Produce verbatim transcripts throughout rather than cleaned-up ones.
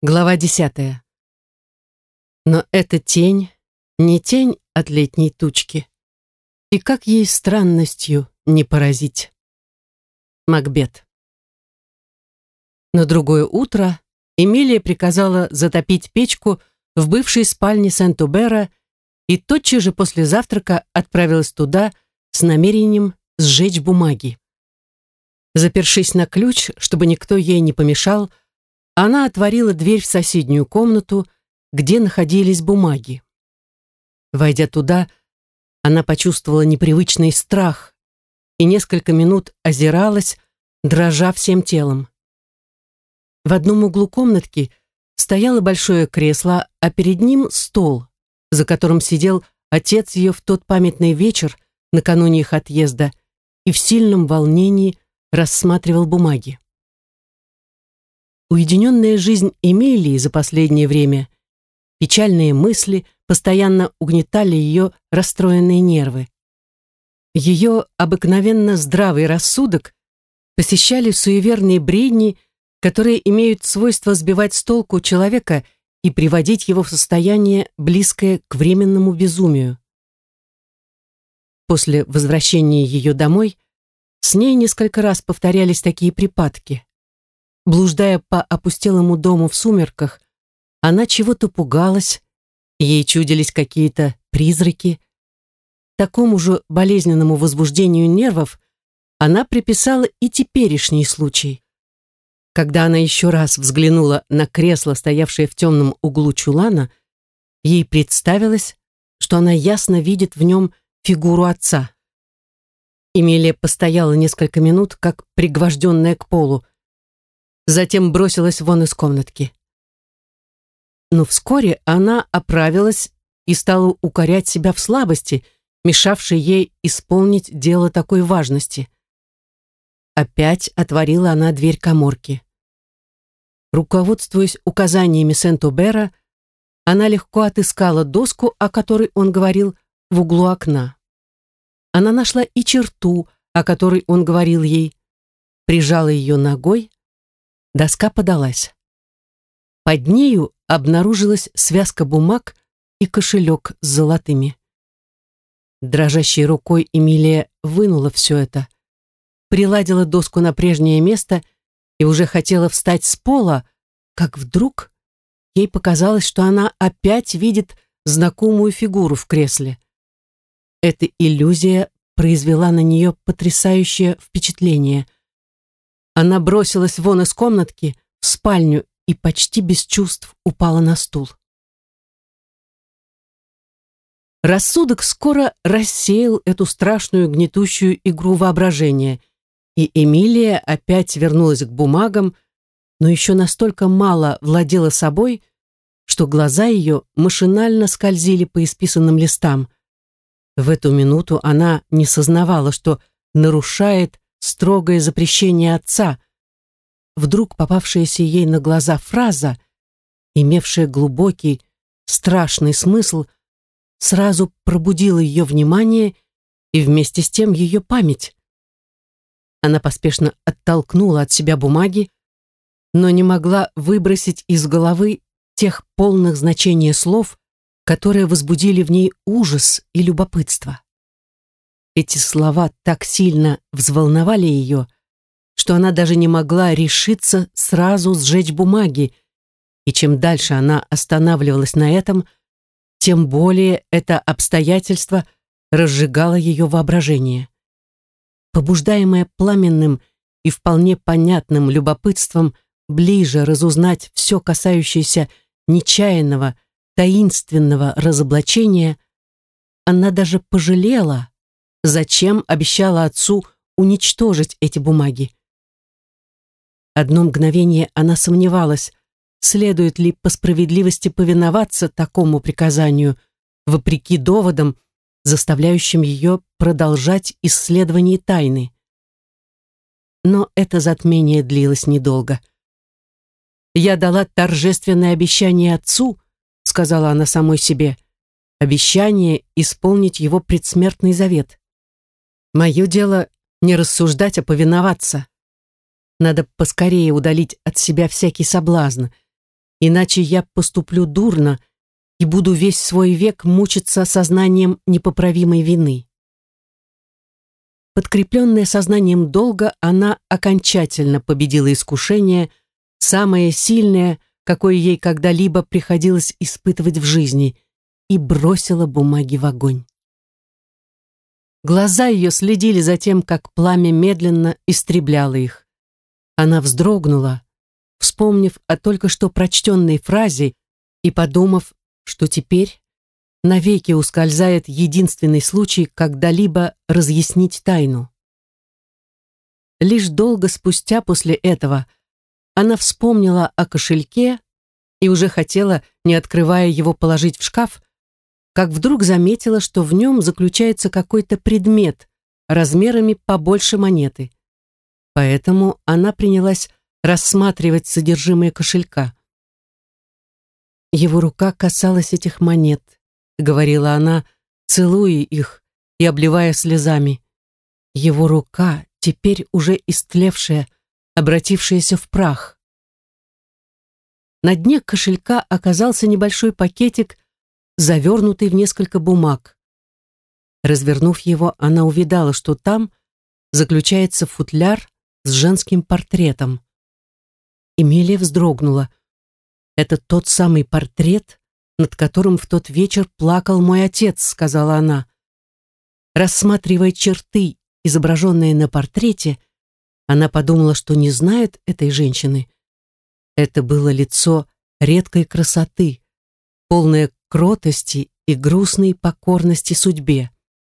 Глава десятая. Но эта тень не тень от летней тучки. И как ей странностью не поразить. Макбет. На другое утро Эмилия приказала затопить печку в бывшей спальне Сент-Убера и тотчас же после завтрака отправилась туда с намерением сжечь бумаги. Запершись на ключ, чтобы никто ей не помешал, она отворила дверь в соседнюю комнату, где находились бумаги. Войдя туда, она почувствовала непривычный страх и несколько минут озиралась, дрожа всем телом. В одном углу комнатки стояло большое кресло, а перед ним стол, за которым сидел отец ее в тот памятный вечер накануне их отъезда и в сильном волнении рассматривал бумаги. Уединенная жизнь Эмилии за последнее время, печальные мысли постоянно угнетали ее расстроенные нервы. Ее обыкновенно здравый рассудок посещали суеверные бредни, которые имеют свойство сбивать с толку человека и приводить его в состояние, близкое к временному безумию. После возвращения ее домой с ней несколько раз повторялись такие припадки. Блуждая по опустелому дому в сумерках, она чего-то пугалась, ей чудились какие-то призраки. Такому же болезненному возбуждению нервов она приписала и теперешний случай. Когда она еще раз взглянула на кресло, стоявшее в темном углу чулана, ей представилось, что она ясно видит в нем фигуру отца. Эмилия постояла несколько минут, как пригвожденная к полу, затем бросилась вон из комнатки. Но вскоре она оправилась и стала укорять себя в слабости, мешавшей ей исполнить дело такой важности. Опять отворила она дверь каморки. Руководствуясь указаниями Сент-Убера, она легко отыскала доску, о которой он говорил, в углу окна. Она нашла и черту, о которой он говорил ей, прижала ее ногой. Доска подалась. Под нею обнаружилась связка бумаг и кошелек с золотыми. Дрожащей рукой Эмилия вынула все это, приладила доску на прежнее место и уже хотела встать с пола, как вдруг ей показалось, что она опять видит знакомую фигуру в кресле. Эта иллюзия произвела на нее потрясающее впечатление. Она бросилась вон из комнатки, в спальню и почти без чувств упала на стул. Рассудок скоро рассеял эту страшную гнетущую игру воображения, и Эмилия опять вернулась к бумагам, но еще настолько мало владела собой, что глаза ее машинально скользили по исписанным листам. В эту минуту она не сознавала, что нарушает строгое запрещение отца. Вдруг попавшаяся ей на глаза фраза, имевшая глубокий, страшный смысл, сразу пробудила ее внимание и вместе с тем ее память. Она поспешно оттолкнула от себя бумаги, но не могла выбросить из головы тех полных значения слов, которые возбудили в ней ужас и любопытство. Эти слова так сильно взволновали ее, что она даже не могла решиться сразу сжечь бумаги, и чем дальше она останавливалась на этом, тем более это обстоятельство разжигало ее воображение. Побуждаемая пламенным и вполне понятным любопытством ближе разузнать все касающееся нечаянного, таинственного разоблачения, она даже пожалела, зачем обещала отцу уничтожить эти бумаги. Одно мгновение она сомневалась, следует ли по справедливости повиноваться такому приказанию, вопреки доводам, заставляющим ее продолжать исследование тайны. Но это затмение длилось недолго. «Я дала торжественное обещание отцу», — сказала она самой себе, «обещание исполнить его предсмертный завет. Мое дело не рассуждать, а повиноваться. Надо поскорее удалить от себя всякий соблазн, иначе я поступлю дурно и буду весь свой век мучиться сознанием непоправимой вины. Подкрепленная сознанием долга, она окончательно победила искушение, самое сильное, какое ей когда-либо приходилось испытывать в жизни, и бросила бумаги в огонь. Глаза ее следили за тем, как пламя медленно истребляло их. Она вздрогнула, вспомнив о только что прочтенной фразе и подумав, что теперь навеки ускользает единственный случай когда-либо разъяснить тайну. Лишь долго спустя после этого она вспомнила о кошельке и уже хотела, не открывая его, положить в шкаф, как вдруг заметила, что в нем заключается какой-то предмет размерами побольше монеты. Поэтому она принялась рассматривать содержимое кошелька. Его рука касалась этих монет, говорила она, целуя их и обливая слезами. Его рука, теперь уже истлевшая, обратившаяся в прах. На дне кошелька оказался небольшой пакетик, завернутый в несколько бумаг. Развернув его, она увидала, что там заключается футляр с женским портретом. Эмилия вздрогнула. «Это тот самый портрет, над которым в тот вечер плакал мой отец», — сказала она. Рассматривая черты, изображенные на портрете, она подумала, что не знает этой женщины. Это было лицо редкой красоты, полное кротости и грустной покорности судьбе.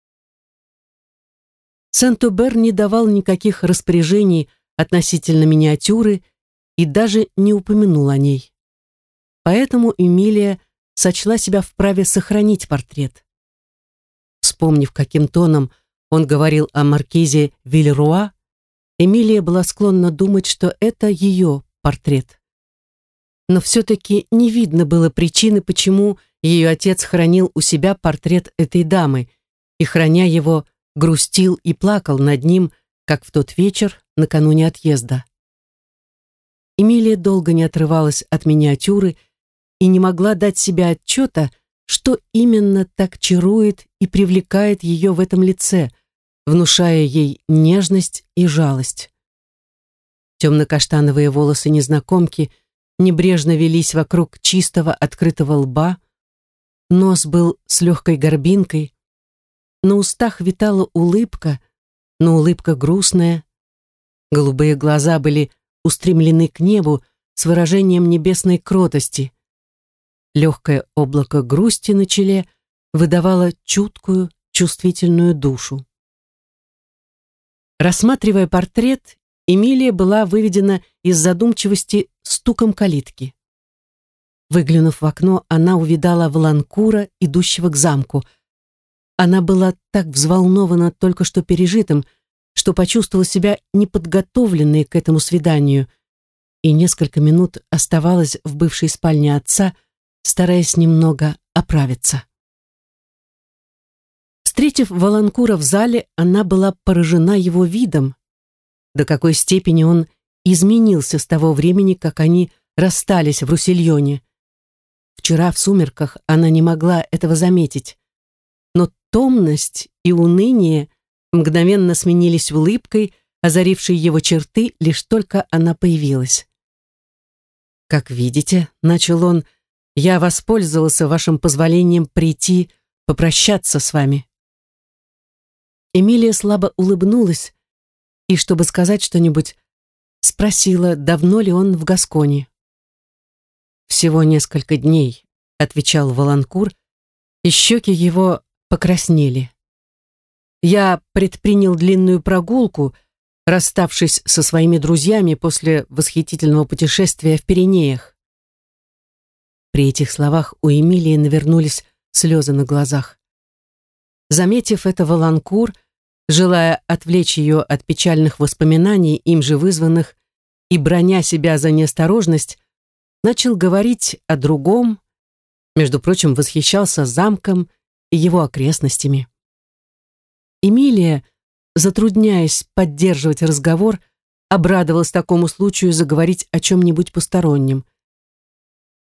Сент-Обер не давал никаких распоряжений относительно миниатюры и даже не упомянул о ней. Поэтому Эмилия сочла себя вправе сохранить портрет. Вспомнив, каким тоном он говорил о маркизе Вильруа, Эмилия была склонна думать, что это ее портрет. Но все-таки не видно было причины, почему ее отец хранил у себя портрет этой дамы и, храня его, грустил и плакал над ним, как в тот вечер накануне отъезда. Эмилия долго не отрывалась от миниатюры и не могла дать себе отчета, что именно так чарует и привлекает ее в этом лице, внушая ей нежность и жалость. Темно-каштановые волосы незнакомки небрежно велись вокруг чистого открытого лба, нос был с легкой горбинкой, на устах витала улыбка, но улыбка грустная, голубые глаза были устремлены к небу с выражением небесной кротости. Легкое облако грусти на челе выдавало чуткую, чувствительную душу. Рассматривая портрет, Эмилия была выведена из задумчивости стуком калитки. Выглянув в окно, она увидала Валанкура, идущего к замку. Она была так взволнована только что пережитым, что почувствовала себя неподготовленной к этому свиданию и несколько минут оставалась в бывшей спальне отца, стараясь немного оправиться. Встретив Валанкура в зале, она была поражена его видом, до какой степени он изменился с того времени, как они расстались в Руссельоне. Вчера в сумерках она не могла этого заметить, но томность и уныние мгновенно сменились улыбкой, озарившей его черты, лишь только она появилась. «Как видите, — начал он, — я воспользовался вашим позволением прийти попрощаться с вами». Эмилия слабо улыбнулась и, чтобы сказать что-нибудь, спросила, давно ли он в Гасконе. «Всего несколько дней», — отвечал Валанкур, и щеки его покраснели. «Я предпринял длинную прогулку, расставшись со своими друзьями после восхитительного путешествия в Пиренеях». При этих словах у Эмилии навернулись слезы на глазах. Заметив это, Валанкур, желая отвлечь ее от печальных воспоминаний, им же вызванных, и браня себя за неосторожность, начал говорить о другом, между прочим, восхищался замком и его окрестностями. Эмилия, затрудняясь поддерживать разговор, обрадовалась такому случаю заговорить о чем-нибудь постороннем.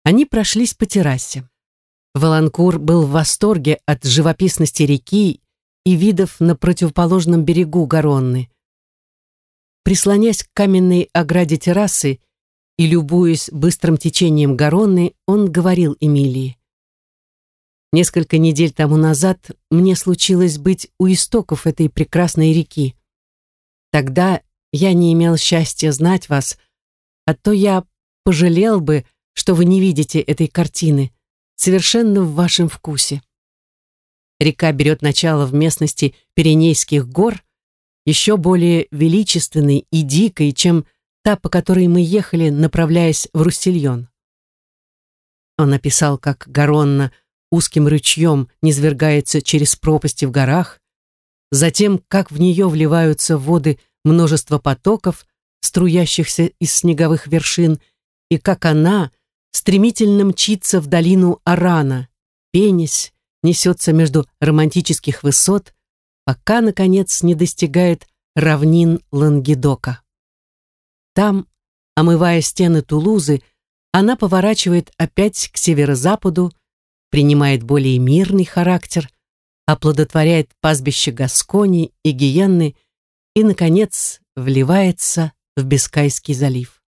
Они прошлись по террасе. Валанкур был в восторге от живописности реки и видов на противоположном берегу Гаронны. Прислонясь к каменной ограде террасы и любуясь быстрым течением Гаронны, он говорил Эмилии: «Несколько недель тому назад мне случилось быть у истоков этой прекрасной реки. Тогда я не имел счастья знать вас, а то я пожалел бы, что вы не видите этой картины, совершенно в вашем вкусе. Река берет начало в местности Пиренейских гор, еще более величественной и дикой, чем та, по которой мы ехали, направляясь в Руссельон». Он описал, как Гаронна узким ручьем низвергается через пропасти в горах, затем, как в нее вливаются воды множества потоков, струящихся из снеговых вершин, и как она стремительно мчится в долину Арана, пенясь, несется между романтических высот, пока, наконец, не достигает равнин Лангедока. Там, омывая стены Тулузы, она поворачивает опять к северо-западу, принимает более мирный характер, оплодотворяет пастбище Гаскони и Гиенны и, наконец, вливается в Бискайский залив.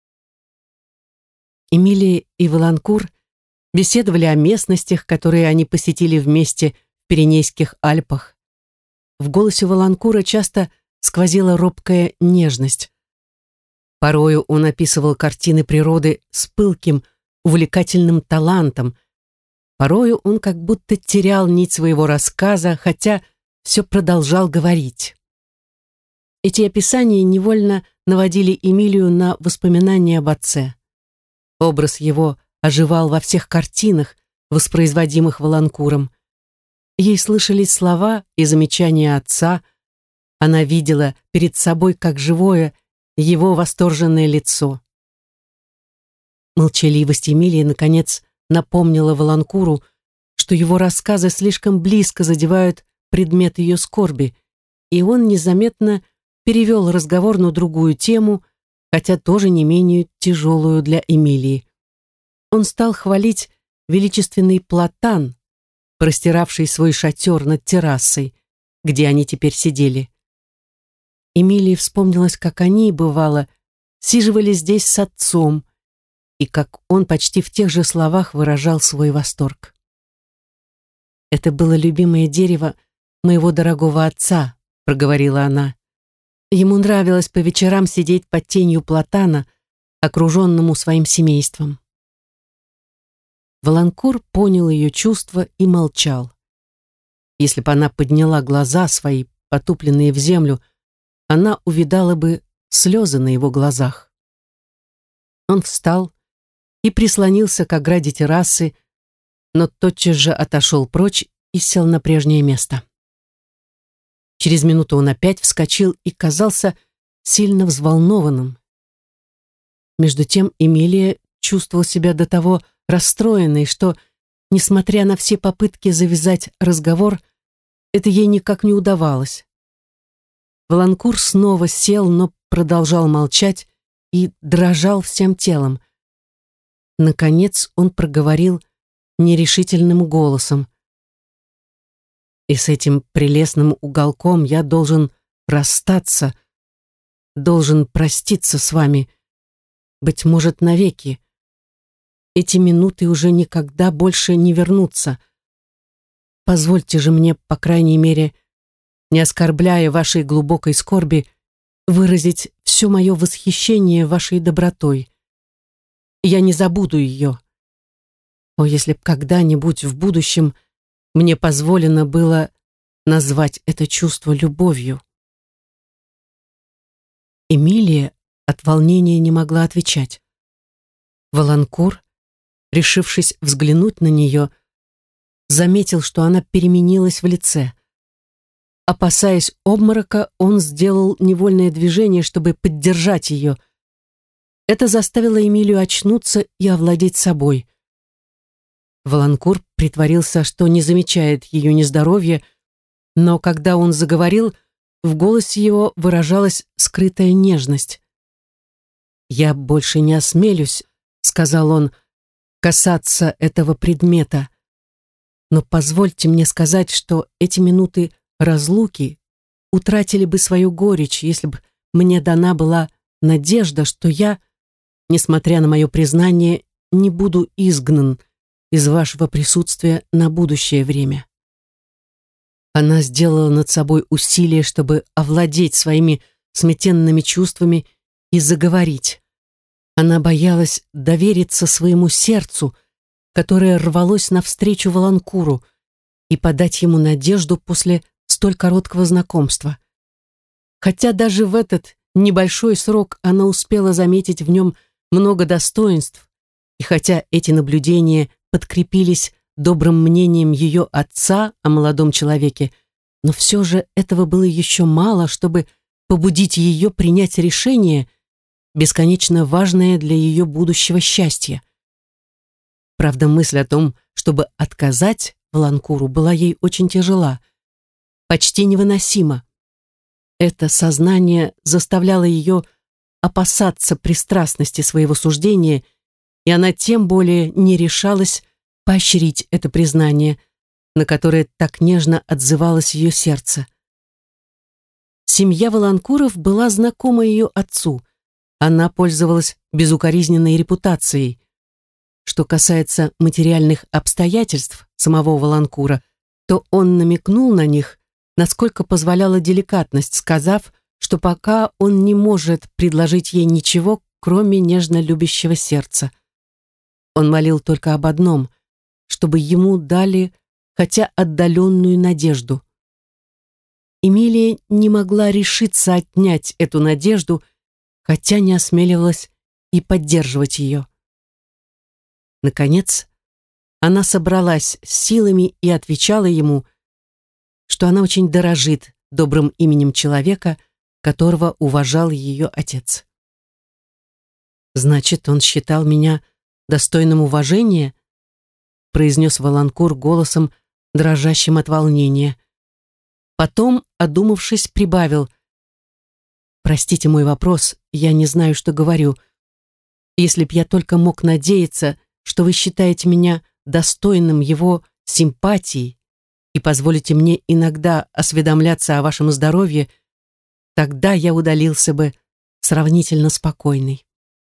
Эмилия и Валанкур беседовали о местностях, которые они посетили вместе в Пиренейских Альпах. В голосе Валанкура часто сквозила робкая нежность. Порою он описывал картины природы с пылким, увлекательным талантом. Порою он как будто терял нить своего рассказа, хотя все продолжал говорить. Эти описания невольно наводили Эмилию на воспоминания об отце. Образ его оживал во всех картинах, воспроизводимых Валанкуром. Ей слышались слова и замечания отца. Она видела перед собой, как живое, его восторженное лицо. Молчаливость Эмилии, наконец, напомнила Валанкуру, что его рассказы слишком близко задевают предмет ее скорби, и он незаметно перевел разговор на другую тему, хотя тоже не менее тяжелую для Эмилии. Он стал хвалить величественный платан, простиравший свой шатер над террасой, где они теперь сидели. Эмилии вспомнилось, как они, бывало, сиживали здесь с отцом, и как он почти в тех же словах выражал свой восторг. «Это было любимое дерево моего дорогого отца», — проговорила она. «Ему нравилось по вечерам сидеть под тенью платана, окруженному своим семейством». Валанкур понял ее чувства и молчал. Если бы она подняла глаза свои, потупленные в землю, она увидала бы слезы на его глазах. Он встал и прислонился к ограде террасы, но тотчас же отошел прочь и сел на прежнее место. Через минуту он опять вскочил и казался сильно взволнованным. Между тем Эмилия чувствовала себя до того расстроенной, что, несмотря на все попытки завязать разговор, это ей никак не удавалось. Валанкур снова сел, но продолжал молчать и дрожал всем телом. Наконец он проговорил нерешительным голосом: «И с этим прелестным уголком я должен расстаться, должен проститься с вами, быть может, навеки. Эти минуты уже никогда больше не вернутся. Позвольте же мне, по крайней мере, не оскорбляя вашей глубокой скорби, выразить все мое восхищение вашей добротой. Я не забуду ее. О, если б когда-нибудь в будущем мне позволено было назвать это чувство любовью». Эмилия от волнения не могла отвечать. Валанкур, решившись взглянуть на нее, заметил, что она переменилась в лице. Опасаясь обморока, он сделал невольное движение, чтобы поддержать ее. Это заставило Эмилию очнуться и овладеть собой. Валанкур притворился, что не замечает ее нездоровья, но когда он заговорил, в голосе его выражалась скрытая нежность. «Я больше не осмелюсь», — сказал он, касаться этого предмета. Но позвольте мне сказать, что эти минуты разлуки утратили бы свою горечь, если бы мне дана была надежда, что я, несмотря на мое признание, не буду изгнан из вашего присутствия на будущее время. Она сделала над собой усилие, чтобы овладеть своими смятенными чувствами и заговорить. Она боялась довериться своему сердцу, которое рвалось навстречу Воланкуру, и подать ему надежду после столь короткого знакомства. Хотя даже в этот небольшой срок она успела заметить в нем много достоинств, и хотя эти наблюдения подкрепились добрым мнением ее отца о молодом человеке, но все же этого было еще мало, чтобы побудить ее принять решение, бесконечно важное для ее будущего счастья. Правда, мысль о том, чтобы отказать Воланкуру, была ей очень тяжела, почти невыносима. Это сознание заставляло ее опасаться пристрастности своего суждения, и она тем более не решалась поощрить это признание, на которое так нежно отзывалось ее сердце. Семья Воланкуров была знакома ее отцу. Она пользовалась безукоризненной репутацией. Что касается материальных обстоятельств самого Воланкура, то он намекнул на них, насколько позволяла деликатность, сказав, что пока он не может предложить ей ничего, кроме нежно любящего сердца. Он молил только об одном, чтобы ему дали хотя отдаленную надежду. Эмилия не могла решиться отнять эту надежду, хотя не осмеливалась и поддерживать ее. Наконец, она собралась с силами и отвечала ему, что она очень дорожит добрым именем человека, которого уважал ее отец. «Значит, он считал меня достойным уважения?» произнес Воланкур голосом, дрожащим от волнения. Потом, одумавшись, прибавил: «Простите мой вопрос, я не знаю, что говорю. Если б я только мог надеяться, что вы считаете меня достойным его симпатии и позволите мне иногда осведомляться о вашем здоровье, тогда я удалился бы сравнительно спокойный».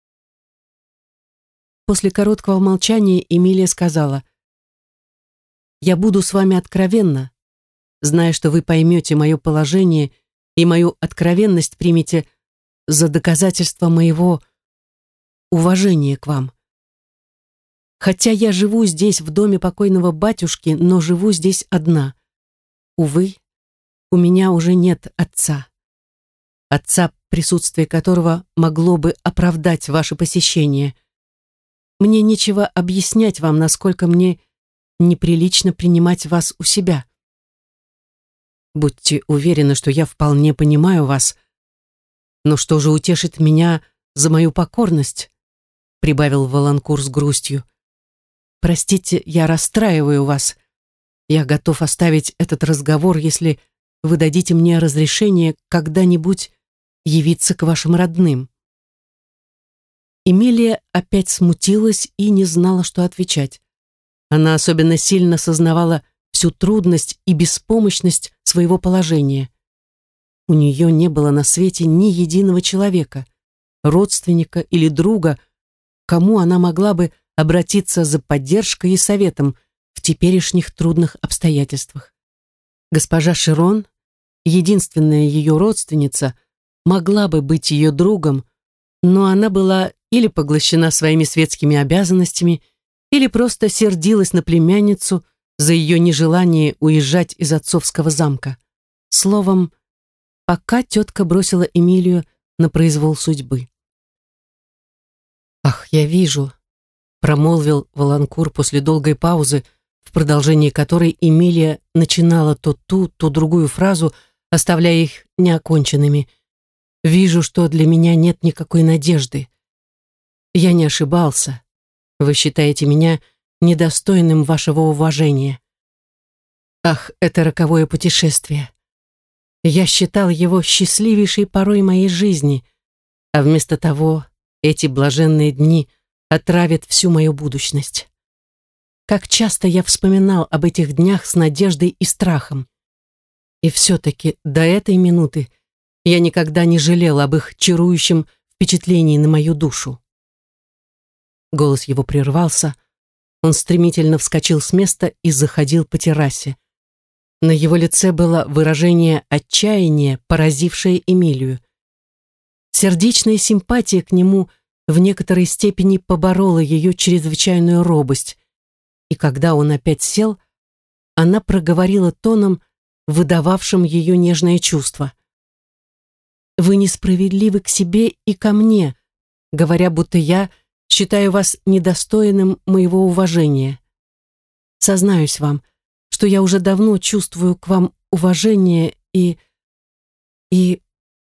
После короткого молчания Эмилия сказала: «Я буду с вами откровенна, зная, что вы поймете мое положение и мою откровенность примете за доказательство моего уважения к вам. Хотя я живу здесь, в доме покойного батюшки, но живу здесь одна. Увы, у меня уже нет отца. Отца, присутствие которого могло бы оправдать ваше посещение. Мне нечего объяснять вам, насколько мне неприлично принимать вас у себя. Будьте уверены, что я вполне понимаю вас. Но что же утешит меня за мою покорность?» прибавил Воланкур с грустью. «Простите, я расстраиваю вас. Я готов оставить этот разговор, если вы дадите мне разрешение когда-нибудь явиться к вашим родным». Эмилия опять смутилась и не знала, что отвечать. Она особенно сильно сознавала всю трудность и беспомощность своего положения. У нее не было на свете ни единого человека, родственника или друга, к кому она могла бы обратиться за поддержкой и советом в теперешних трудных обстоятельствах. Госпожа Широн, единственная ее родственница, могла бы быть ее другом, но она была или поглощена своими светскими обязанностями, или просто сердилась на племянницу за ее нежелание уезжать из отцовского замка. Словом, пока тетка бросила Эмилию на произвол судьбы. «Ах, я вижу», — промолвил Воланкур после долгой паузы, в продолжении которой Эмилия начинала то ту, то другую фразу, оставляя их неоконченными. «Вижу, что для меня нет никакой надежды. Я не ошибался. Вы считаете меня недостойным вашего уважения. Ах, это роковое путешествие. Я считал его счастливейшей порой моей жизни, а вместо того эти блаженные дни отравят всю мою будущность. Как часто я вспоминал об этих днях с надеждой и страхом. И все-таки до этой минуты я никогда не жалел об их чарующем впечатлении на мою душу. Голос его прервался, он стремительно вскочил с места и заходил по террасе. На его лице было выражение отчаяния, поразившее Эмилию. Сердечная симпатия к нему в некоторой степени поборола ее чрезвычайную робость, и когда он опять сел, она проговорила тоном, выдававшим ее нежное чувство. «Вы несправедливы к себе и ко мне, говоря, будто я считаю вас недостойным моего уважения. Сознаюсь вам, что я уже давно чувствую к вам уважение и... и...»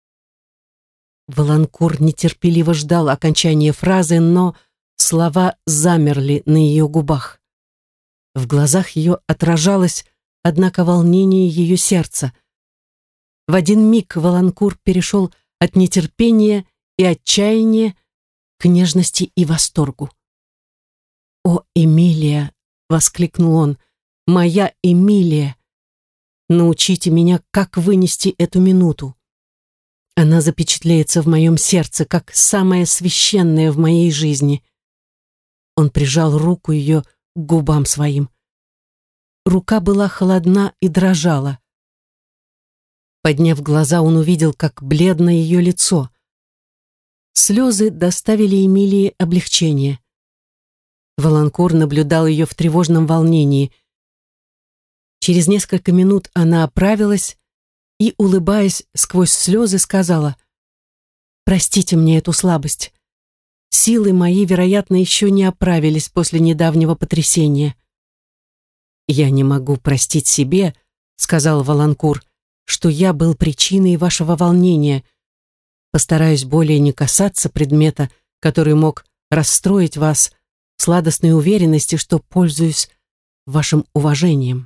Воланкур нетерпеливо ждал окончания фразы, но слова замерли на ее губах. В глазах ее отражалось, однако, волнение ее сердца. В один миг Воланкур перешел от нетерпения и отчаяния к нежности и восторгу. «О, Эмилия!» — воскликнул он. «Моя Эмилия! Научите меня, как вынести эту минуту. Она запечатлеется в моем сердце, как самое священное в моей жизни». Он прижал руку ее к губам своим. Рука была холодна и дрожала. Подняв глаза, он увидел, как бледно ее лицо. Слезы доставили Эмилии облегчение. Воланкур наблюдал ее в тревожном волнении. Через несколько минут она оправилась и, улыбаясь сквозь слезы, сказала: «Простите мне эту слабость. Силы мои, вероятно, еще не оправились после недавнего потрясения». «Я не могу простить себе, — сказал Воланкур, — что я был причиной вашего волнения. Постараюсь более не касаться предмета, который мог расстроить вас, в сладостной уверенности, что пользуюсь вашим уважением».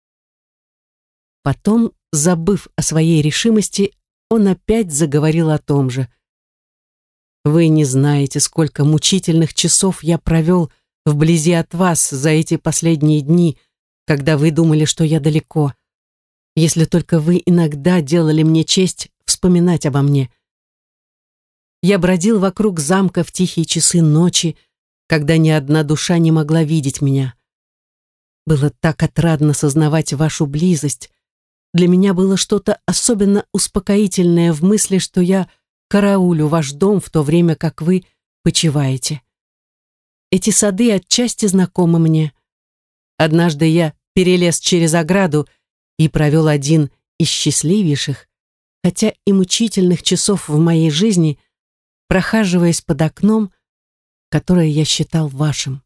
Потом, забыв о своей решимости, он опять заговорил о том же. «Вы не знаете, сколько мучительных часов я провел вблизи от вас за эти последние дни, когда вы думали, что я далеко, если только вы иногда делали мне честь вспоминать обо мне. Я бродил вокруг замка в тихие часы ночи, когда ни одна душа не могла видеть меня. Было так отрадно сознавать вашу близость. Для меня было что-то особенно успокоительное в мысли, что я караулю ваш дом в то время, как вы почиваете. Эти сады отчасти знакомы мне. Однажды я перелез через ограду и провел один из счастливейших, хотя и мучительных часов в моей жизни, прохаживаясь под окном, которое я считал вашим.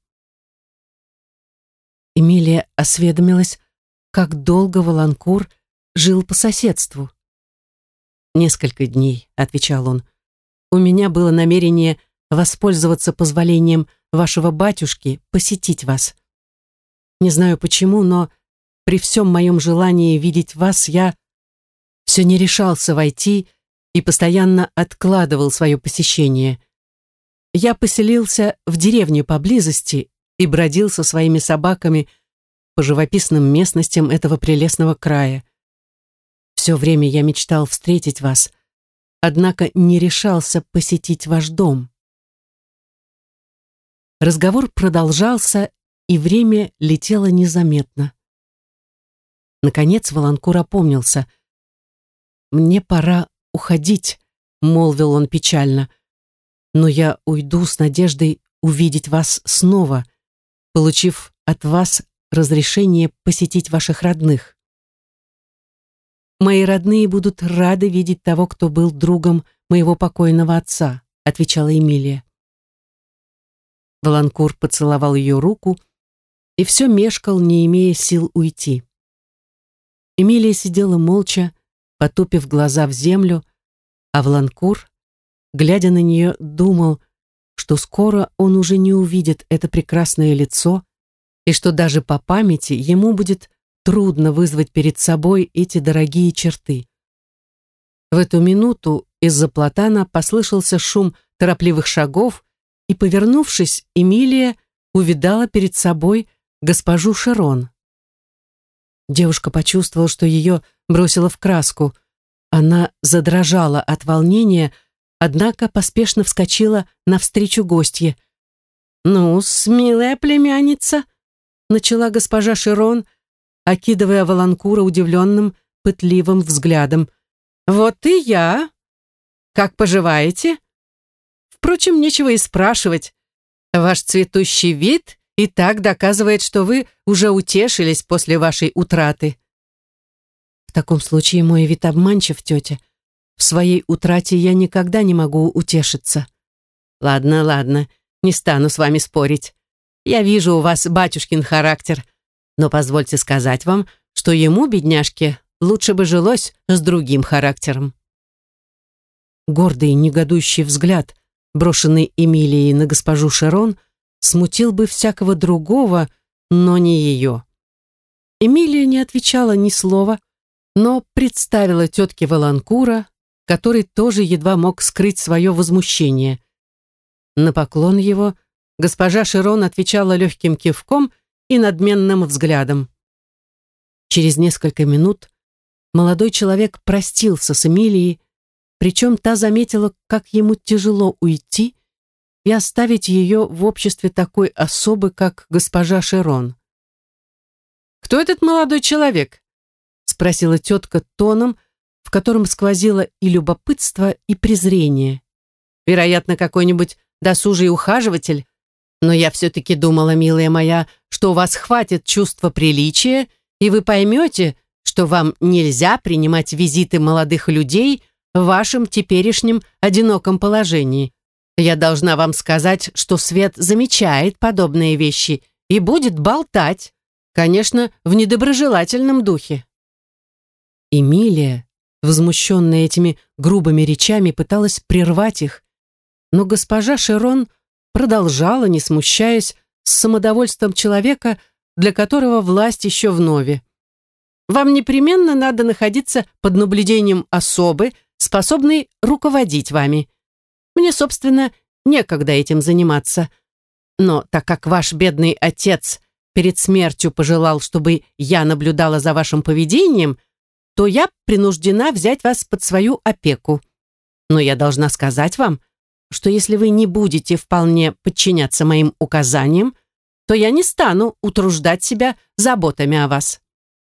Эмилия осведомилась, как долго Воланкур жил по соседству. «Несколько дней», — отвечал он. «У меня было намерение воспользоваться позволением вашего батюшки посетить вас. Не знаю почему, но при всем моем желании видеть вас я все не решался войти и постоянно откладывал свое посещение. Я поселился в деревне поблизости и бродил со своими собаками по живописным местностям этого прелестного края. Все время я мечтал встретить вас, однако не решался посетить ваш дом». Разговор продолжался, и время летело незаметно. Наконец Воланкур опомнился. «Мне пора уходить», — молвил он печально. «Но я уйду с надеждой увидеть вас снова, получив от вас разрешение посетить ваших родных. Мои родные будут рады видеть того, кто был другом моего покойного отца», — отвечала Эмилия. Воланкур поцеловал ее руку и все мешкал, не имея сил уйти. Эмилия сидела молча, потупив глаза в землю, а Воланкур, глядя на нее, думал, что скоро он уже не увидит это прекрасное лицо и что даже по памяти ему будет трудно вызвать перед собой эти дорогие черты. В эту минуту из-за платана послышался шум торопливых шагов, и, повернувшись, Эмилия увидала перед собой госпожу Шерон. Девушка почувствовала, что ее бросило в краску. Она задрожала от волнения, однако поспешно вскочила навстречу гостье. «Ну, смелая племянница», — начала госпожа Шерон, окидывая Валанкура удивленным, пытливым взглядом. «Вот и я. Как поживаете? Впрочем, нечего и спрашивать. Ваш цветущий вид и так доказывает, что вы уже утешились после вашей утраты». «В таком случае мой вид обманчив, тетя. В своей утрате я никогда не могу утешиться». «Ладно, ладно, не стану с вами спорить. Я вижу у вас батюшкин характер, но позвольте сказать вам, что ему, бедняжке, лучше бы жилось с другим характером». Гордый, негодующий взгляд, брошенный Эмилией на госпожу Шерон, смутил бы всякого другого, но не ее. Эмилия не отвечала ни слова, но представила тетке Валанкура, который тоже едва мог скрыть свое возмущение. На поклон его госпожа Шерон отвечала легким кивком и надменным взглядом. Через несколько минут молодой человек простился с Эмилией, причем та заметила, как ему тяжело уйти и оставить ее в обществе такой особы, как госпожа Шерон. «Кто этот молодой человек?» — спросила тетка тоном, в котором сквозило и любопытство, и презрение. «Вероятно, какой-нибудь досужий ухаживатель, но я все-таки думала, милая моя, что у вас хватит чувства приличия, и вы поймете, что вам нельзя принимать визиты молодых людей в вашем теперешнем одиноком положении. Я должна вам сказать, что свет замечает подобные вещи и будет болтать, конечно, в недоброжелательном духе». Эмилия, возмущенная этими грубыми речами, пыталась прервать их, но госпожа Шерон продолжала, не смущаясь, с самодовольством человека, для которого власть еще вновь. «Вам непременно надо находиться под наблюдением особы, способной руководить вами. Мне, собственно, некогда этим заниматься. Но так как ваш бедный отец перед смертью пожелал, чтобы я наблюдала за вашим поведением, то я принуждена взять вас под свою опеку. Но я должна сказать вам, что если вы не будете вполне подчиняться моим указаниям, то я не стану утруждать себя заботами о вас».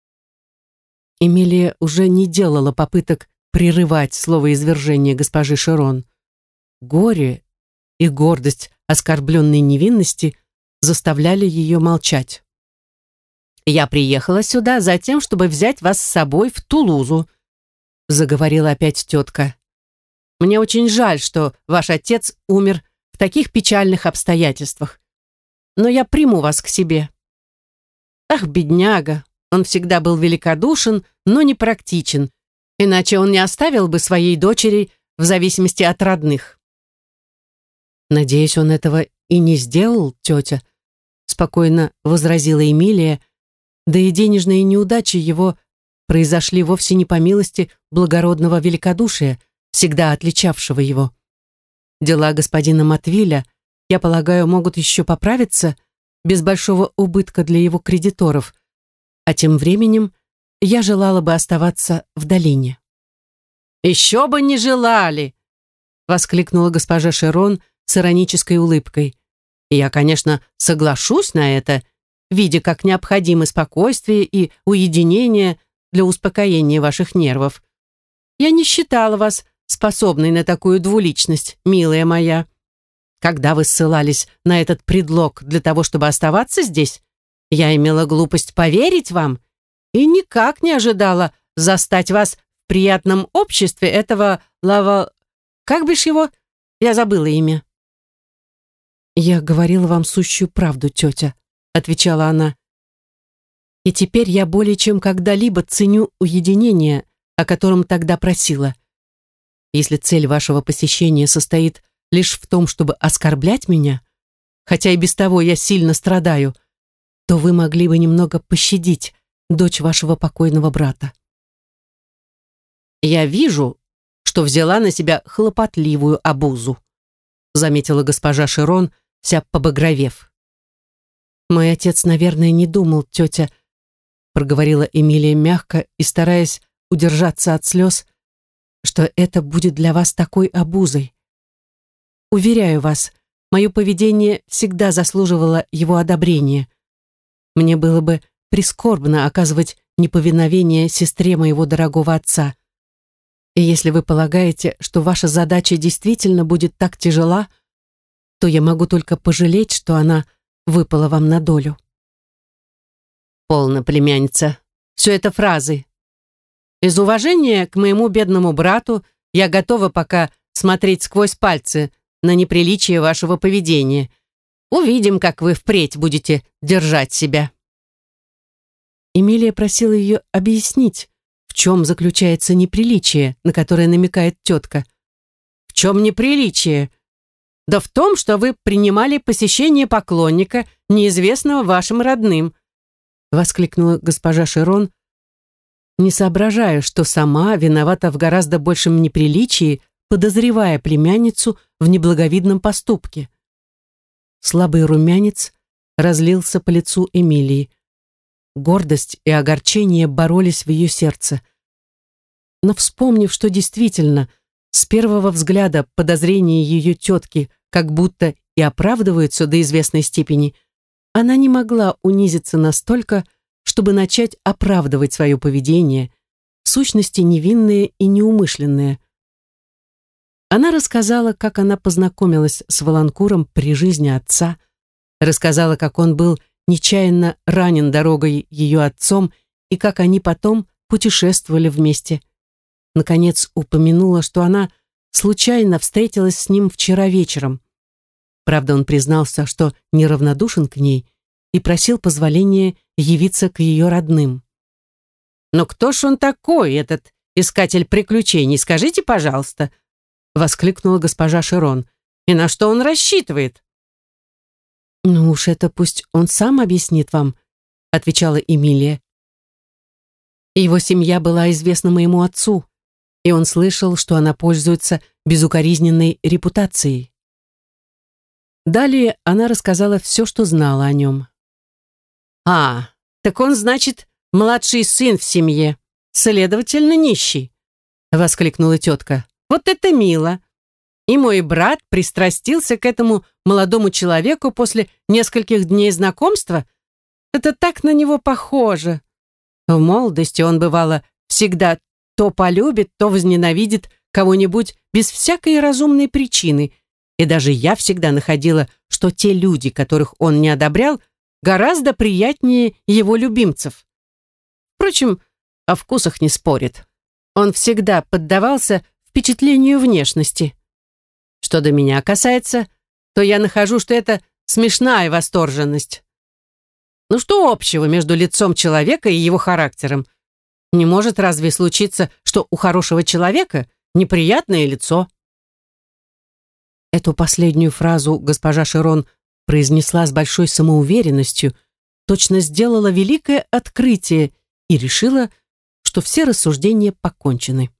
Эмилия уже не делала попыток прерывать словоизвержение госпожи Шерон. Горе и гордость оскорбленной невинности заставляли ее молчать. «Я приехала сюда за тем, чтобы взять вас с собой в Тулузу», заговорила опять тетка. «Мне очень жаль, что ваш отец умер в таких печальных обстоятельствах. Но я приму вас к себе. Ах, бедняга, он всегда был великодушен, но не практичен, иначе он не оставил бы своей дочери в зависимости от родных». «Надеюсь, он этого и не сделал, тетя», спокойно возразила Эмилия, да и денежные неудачи его произошли вовсе не по милости благородного великодушия, всегда отличавшего его. Дела господина Матвиля, я полагаю, могут еще поправиться без большого убытка для его кредиторов, а тем временем я желала бы оставаться в долине». «Еще бы не желали!» воскликнула госпожа Шерон с иронической улыбкой. «И я, конечно, соглашусь на это, видя, как необходимо спокойствие и уединение для успокоения ваших нервов. Я не считала вас способной на такую двуличность, милая моя. Когда вы ссылались на этот предлог для того, чтобы оставаться здесь, я имела глупость поверить вам и никак не ожидала застать вас в приятном обществе этого лава... Как бишь его? Я забыла имя». «Я говорила вам сущую правду, тетя», — отвечала она. «И теперь я более чем когда-либо ценю уединение, о котором тогда просила. Если цель вашего посещения состоит лишь в том, чтобы оскорблять меня, хотя и без того я сильно страдаю, то вы могли бы немного пощадить дочь вашего покойного брата». «Я вижу, что взяла на себя хлопотливую обузу», заметила госпожа Шерон, вся побагровев. Мой отец, наверное, не думал, тетя, проговорила Эмилия мягко и стараясь удержаться от слез, что это будет для вас такой обузой. Уверяю вас, мое поведение всегда заслуживало его одобрения. Мне было бы прискорбно оказывать неповиновение сестре моего дорогого отца. И если вы полагаете, что ваша задача действительно будет так тяжела, то я могу только пожалеть, что она выпала вам на долю. Полно, племянница. Все это фразы. Из уважения к моему бедному брату я готова пока смотреть сквозь пальцы на неприличие вашего поведения. Увидим, как вы впредь будете держать себя. Эмилия просила ее объяснить, в чем заключается неприличие, на которое намекает тетка. В чем неприличие? Да в том, что вы принимали посещение поклонника, неизвестного вашим родным, воскликнула госпожа Шерон, не соображая, что сама виновата в гораздо большем неприличии, подозревая племянницу в неблаговидном поступке. Слабый румянец разлился по лицу Эмилии. Гордость и огорчение боролись в ее сердце. Но вспомнив, что действительно с первого взгляда подозрения ее тетки как будто и оправдываются до известной степени, она не могла унизиться настолько, чтобы начать оправдывать свое поведение, в сущности невинное и неумышленное. Она рассказала, как она познакомилась с Воланкуром при жизни отца, рассказала, как он был нечаянно ранен дорогой ее отцом и как они потом путешествовали вместе. Наконец упомянула, что она случайно встретилась с ним вчера вечером. Правда, он признался, что неравнодушен к ней и просил позволения явиться к ее родным. «Но кто ж он такой, этот искатель приключений, скажите, пожалуйста?» воскликнула госпожа Шерон. «И на что он рассчитывает?» «Ну уж это пусть он сам объяснит вам», отвечала Эмилия. Его семья была известна моему отцу, и он слышал, что она пользуется безукоризненной репутацией. Далее она рассказала все, что знала о нем. «А, так он, значит, младший сын в семье, следовательно, нищий», воскликнула тетка. «Вот это мило! И мой брат пристрастился к этому молодому человеку после нескольких дней знакомства. Это так на него похоже. В молодости он, бывало, всегда то полюбит, то возненавидит кого-нибудь без всякой разумной причины, и даже я всегда находила, что те люди, которых он не одобрял, гораздо приятнее его любимцев. Впрочем, о вкусах не спорит. Он всегда поддавался впечатлению внешности. Что до меня касается, то я нахожу, что это смешная восторженность. Ну что общего между лицом человека и его характером? Не может разве случиться, что у хорошего человека неприятное лицо?» Эту последнюю фразу госпожа Шерон произнесла с большой самоуверенностью, точно сделала великое открытие и решила, что все рассуждения покончены.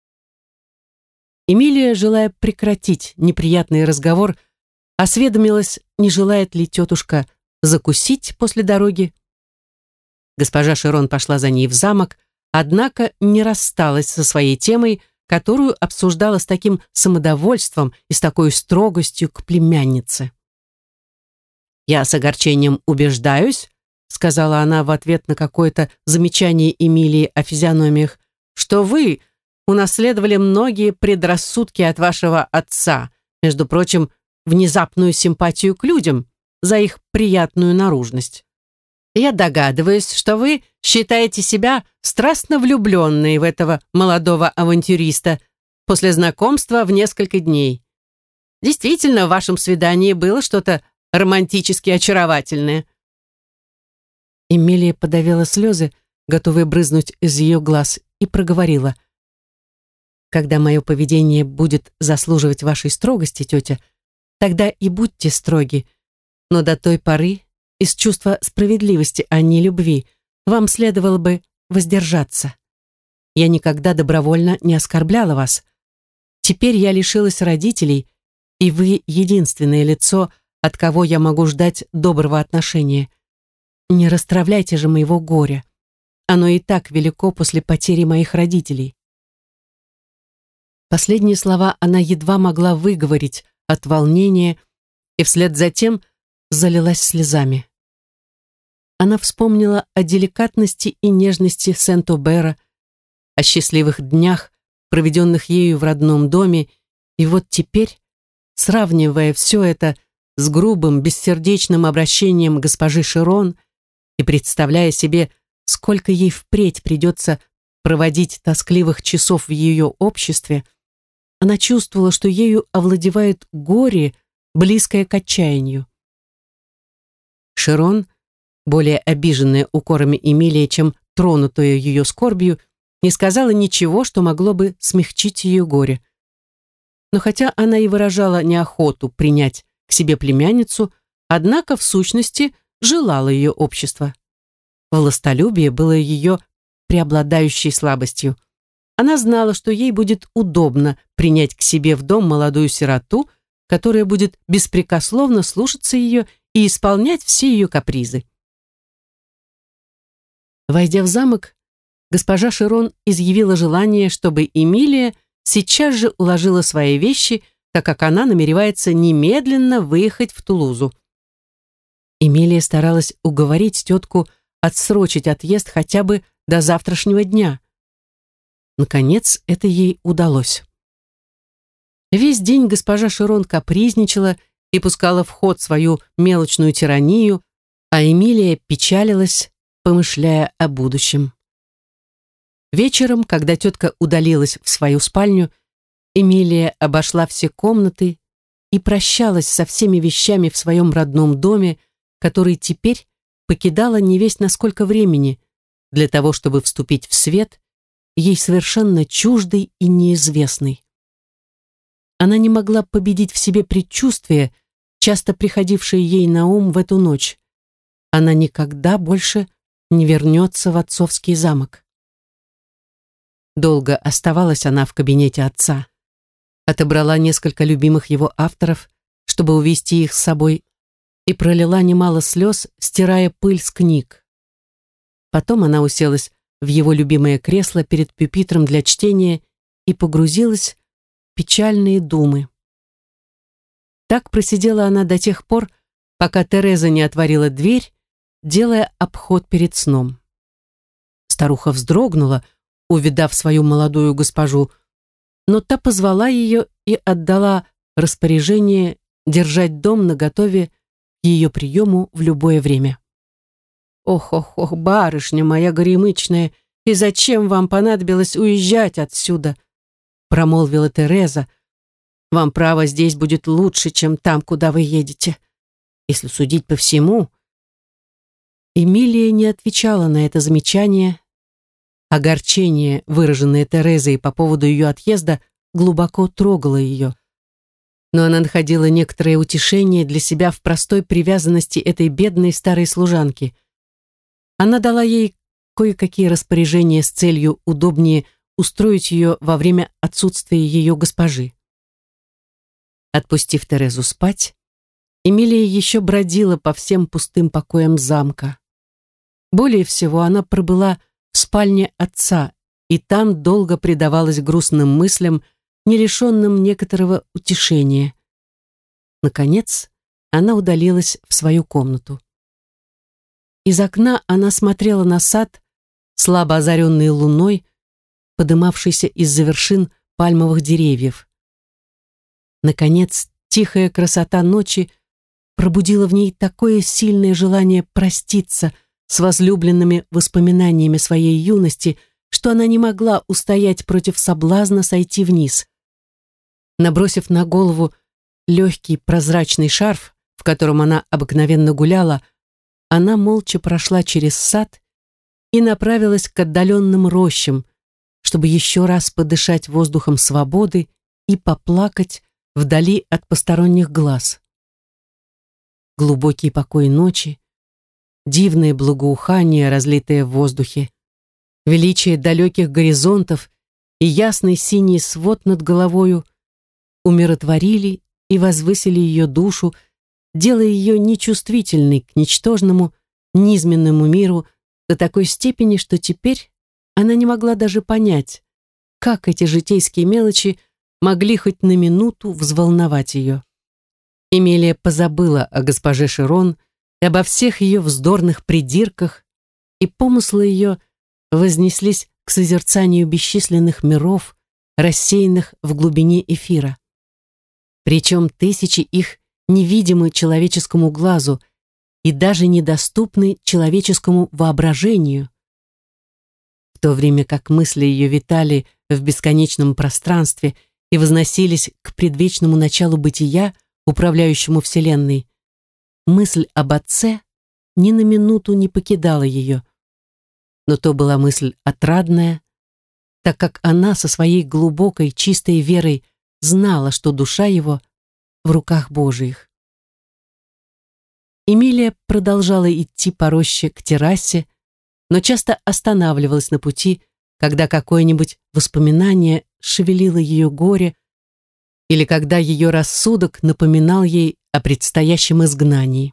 Эмилия, желая прекратить неприятный разговор, осведомилась, не желает ли тетушка закусить после дороги. Госпожа Шерон пошла за ней в замок, однако не рассталась со своей темой, которую обсуждала с таким самодовольством и с такой строгостью к племяннице. «Я с огорчением убеждаюсь», сказала она в ответ на какое-то замечание Эмилии о физиономиях, «что вы унаследовали многие предрассудки от вашего отца, между прочим, внезапную симпатию к людям за их приятную наружность. Я догадываюсь, что вы считаете себя страстно влюбленной в этого молодого авантюриста после знакомства в несколько дней. Действительно, в вашем свидании было что-то романтически очаровательное». Эмилия подавила слезы, готовые брызнуть из ее глаз, и проговорила: «Когда мое поведение будет заслуживать вашей строгости, тетя, тогда и будьте строги, но до той поры из чувства справедливости, а не любви, вам следовало бы воздержаться. Я никогда добровольно не оскорбляла вас. Теперь я лишилась родителей, и вы единственное лицо, от кого я могу ждать доброго отношения. Не расстравляйте же моего горя. Оно и так велико после потери моих родителей». Последние слова она едва могла выговорить от волнения, и вслед за тем залилась слезами. Она вспомнила о деликатности и нежности Сент-Обера, о счастливых днях, проведенных ею в родном доме, и вот теперь, сравнивая все это с грубым, бессердечным обращением госпожи Шерон и представляя себе, сколько ей впредь придется проводить тоскливых часов в ее обществе, она чувствовала, что ею овладевает горе, близкое к отчаянию. Шерон, более обиженная укорами Эмилии, чем тронутая ее скорбью, не сказала ничего, что могло бы смягчить ее горе. Но хотя она и выражала неохоту принять к себе племянницу, однако в сущности желала ее общества. Властолюбие было ее преобладающей слабостью. Она знала, что ей будет удобно принять к себе в дом молодую сироту, которая будет беспрекословно слушаться ее и исполнять все ее капризы. Войдя в замок, госпожа Шерон изъявила желание, чтобы Эмилия сейчас же уложила свои вещи, так как она намеревается немедленно выехать в Тулузу. Эмилия старалась уговорить тетку отсрочить отъезд хотя бы до завтрашнего дня. Наконец, это ей удалось. Весь день госпожа Шерон капризничала и пускала в ход свою мелочную тиранию, а Эмилия печалилась, помышляя о будущем. Вечером, когда тетка удалилась в свою спальню, Эмилия обошла все комнаты и прощалась со всеми вещами в своем родном доме, который теперь покидала невесть на сколько времени, для того, чтобы вступить в свет, ей совершенно чуждый и неизвестный. Она не могла победить в себе предчувствие, часто приходившее ей на ум в эту ночь. Она никогда больше не вернется в отцовский замок. Долго оставалась она в кабинете отца. Отобрала несколько любимых его авторов, чтобы увести их с собой, и пролила немало слез, стирая пыль с книг. Потом она уселась в его любимое кресло перед пюпитром для чтения и погрузилась в печальные думы. Так просидела она до тех пор, пока Тереза не отворила дверь, делая обход перед сном. Старуха вздрогнула, увидав свою молодую госпожу, но та позвала ее и отдала распоряжение держать дом наготове к ее приему в любое время. «Ох-ох-ох, барышня моя горемычная, и зачем вам понадобилось уезжать отсюда?» промолвила Тереза. «Вам, право, здесь будет лучше, чем там, куда вы едете. Если судить по всему...» Эмилия не отвечала на это замечание. Огорчение, выраженное Терезой по поводу ее отъезда, глубоко трогало ее. Но она находила некоторое утешение для себя в простой привязанности этой бедной старой служанки. Она дала ей кое-какие распоряжения с целью удобнее устроить ее во время отсутствия ее госпожи. Отпустив Терезу спать, Эмилия еще бродила по всем пустым покоям замка. Более всего она пробыла в спальне отца, и там долго предавалась грустным мыслям, не лишенным некоторого утешения. Наконец, она удалилась в свою комнату. Из окна она смотрела на сад, слабо озаренный луной, подымавшийся из-за вершин пальмовых деревьев. Наконец, тихая красота ночи пробудила в ней такое сильное желание проститься с возлюбленными воспоминаниями своей юности, что она не могла устоять против соблазна сойти вниз. Набросив на голову легкий прозрачный шарф, в котором она обыкновенно гуляла, она молча прошла через сад и направилась к отдаленным рощам, чтобы еще раз подышать воздухом свободы и поплакать вдали от посторонних глаз. Глубокий покой ночи, дивное благоухание, разлитое в воздухе, величие далеких горизонтов и ясный синий свод над головою умиротворили и возвысили ее душу, делая ее нечувствительной к ничтожному, низменному миру до такой степени, что теперь она не могла даже понять, как эти житейские мелочи могли хоть на минуту взволновать ее. Эмилия позабыла о госпоже Широн и обо всех ее вздорных придирках, и помыслы ее вознеслись к созерцанию бесчисленных миров, рассеянных в глубине эфира. Причем тысячи их невидимы человеческому глазу и даже недоступны человеческому воображению. В то время как мысли ее витали в бесконечном пространстве и возносились к предвечному началу бытия, управляющему Вселенной, мысль об Отце ни на минуту не покидала ее. Но то была мысль отрадная, так как она со своей глубокой, чистой верой знала, что душа его в руках Божиих. Эмилия продолжала идти по роще к террасе, но часто останавливалась на пути, когда какое-нибудь воспоминание шевелило ее горе или когда ее рассудок напоминал ей о предстоящем изгнании.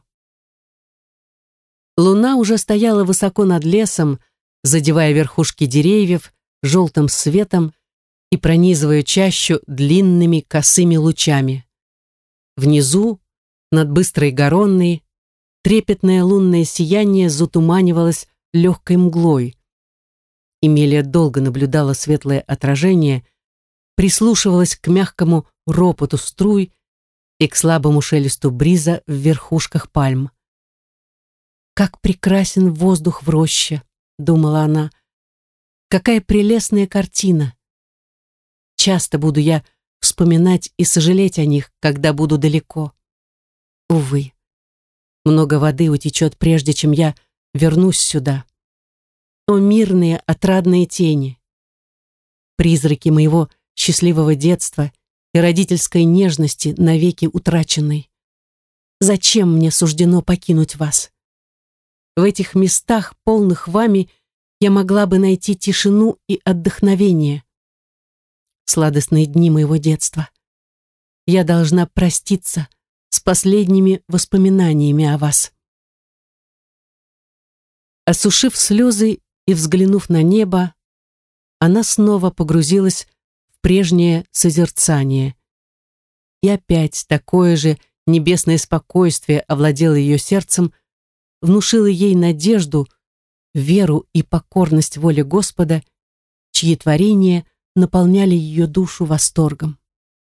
Луна уже стояла высоко над лесом, задевая верхушки деревьев желтым светом и пронизывая чащу длинными косыми лучами. Внизу, над быстрой Гаронной, трепетное лунное сияние затуманивалось легкой мглой. Эмилия долго наблюдала светлое отражение, прислушивалась к мягкому ропоту струй и к слабому шелесту бриза в верхушках пальм. «Как прекрасен воздух в роще!» — думала она. «Какая прелестная картина! Часто буду я вспоминать и сожалеть о них, когда буду далеко. Увы, много воды утечет, прежде чем я вернусь сюда. О, мирные, отрадные тени! Призраки моего счастливого детства и родительской нежности навеки утраченной. Зачем мне суждено покинуть вас? В этих местах, полных вами, я могла бы найти тишину и отдохновение. Сладостные дни моего детства. Я должна проститься с последними воспоминаниями о вас». Осушив слезы и взглянув на небо, она снова погрузилась в прежнее созерцание. И опять такое же небесное спокойствие овладело ее сердцем, внушило ей надежду, веру и покорность воле Господа, чьи творения наполняли ее душу восторгом.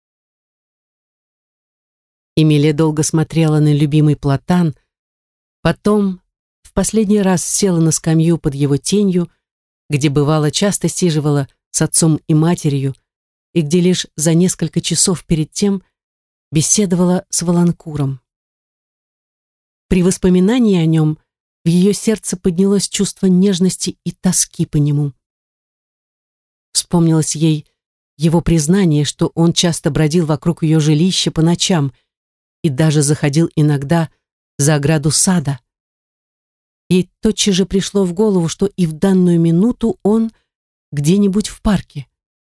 Эмилия долго смотрела на любимый платан, потом в последний раз села на скамью под его тенью, где бывало часто сиживала с отцом и матерью, и где лишь за несколько часов перед тем беседовала с Воланкуром. При воспоминании о нем в ее сердце поднялось чувство нежности и тоски по нему. Вспомнилось ей его признание, что он часто бродил вокруг ее жилища по ночам и даже заходил иногда за ограду сада. Ей тотчас же пришло в голову, что и в данную минуту он где-нибудь в парке.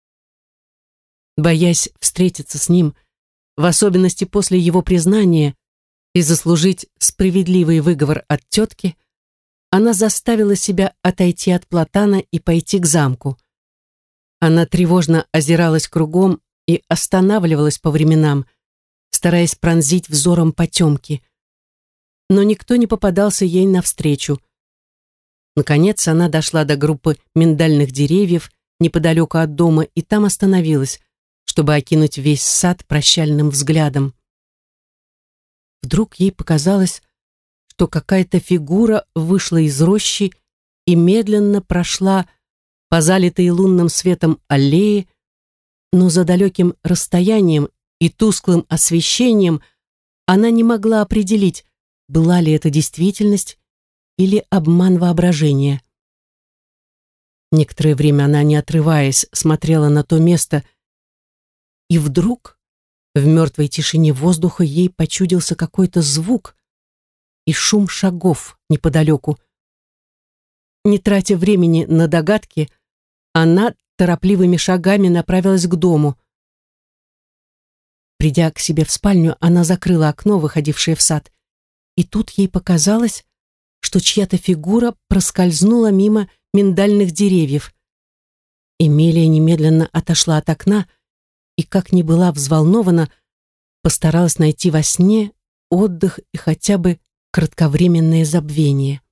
Боясь встретиться с ним, в особенности после его признания, и заслужить справедливый выговор от тетки, она заставила себя отойти от платана и пойти к замку. Она тревожно озиралась кругом и останавливалась по временам, стараясь пронзить взором потемки. Но никто не попадался ей навстречу. Наконец она дошла до группы миндальных деревьев неподалеку от дома и там остановилась, чтобы окинуть весь сад прощальным взглядом. Вдруг ей показалось, что какая-то фигура вышла из рощи и медленно прошла по залитой лунным светом аллее, но за далеким расстоянием и тусклым освещением она не могла определить, была ли это действительность или обман воображения. Некоторое время она, не отрываясь, смотрела на то место, и вдруг в мертвой тишине воздуха ей почудился какой-то звук и шум шагов неподалеку. Не тратя времени на догадки, она торопливыми шагами направилась к дому. Придя к себе в спальню, она закрыла окно, выходившее в сад, и тут ей показалось, что что чья-то фигура проскользнула мимо миндальных деревьев. Эмилия немедленно отошла от окна и, как ни была взволнована, постаралась найти во сне отдых и хотя бы кратковременное забвение.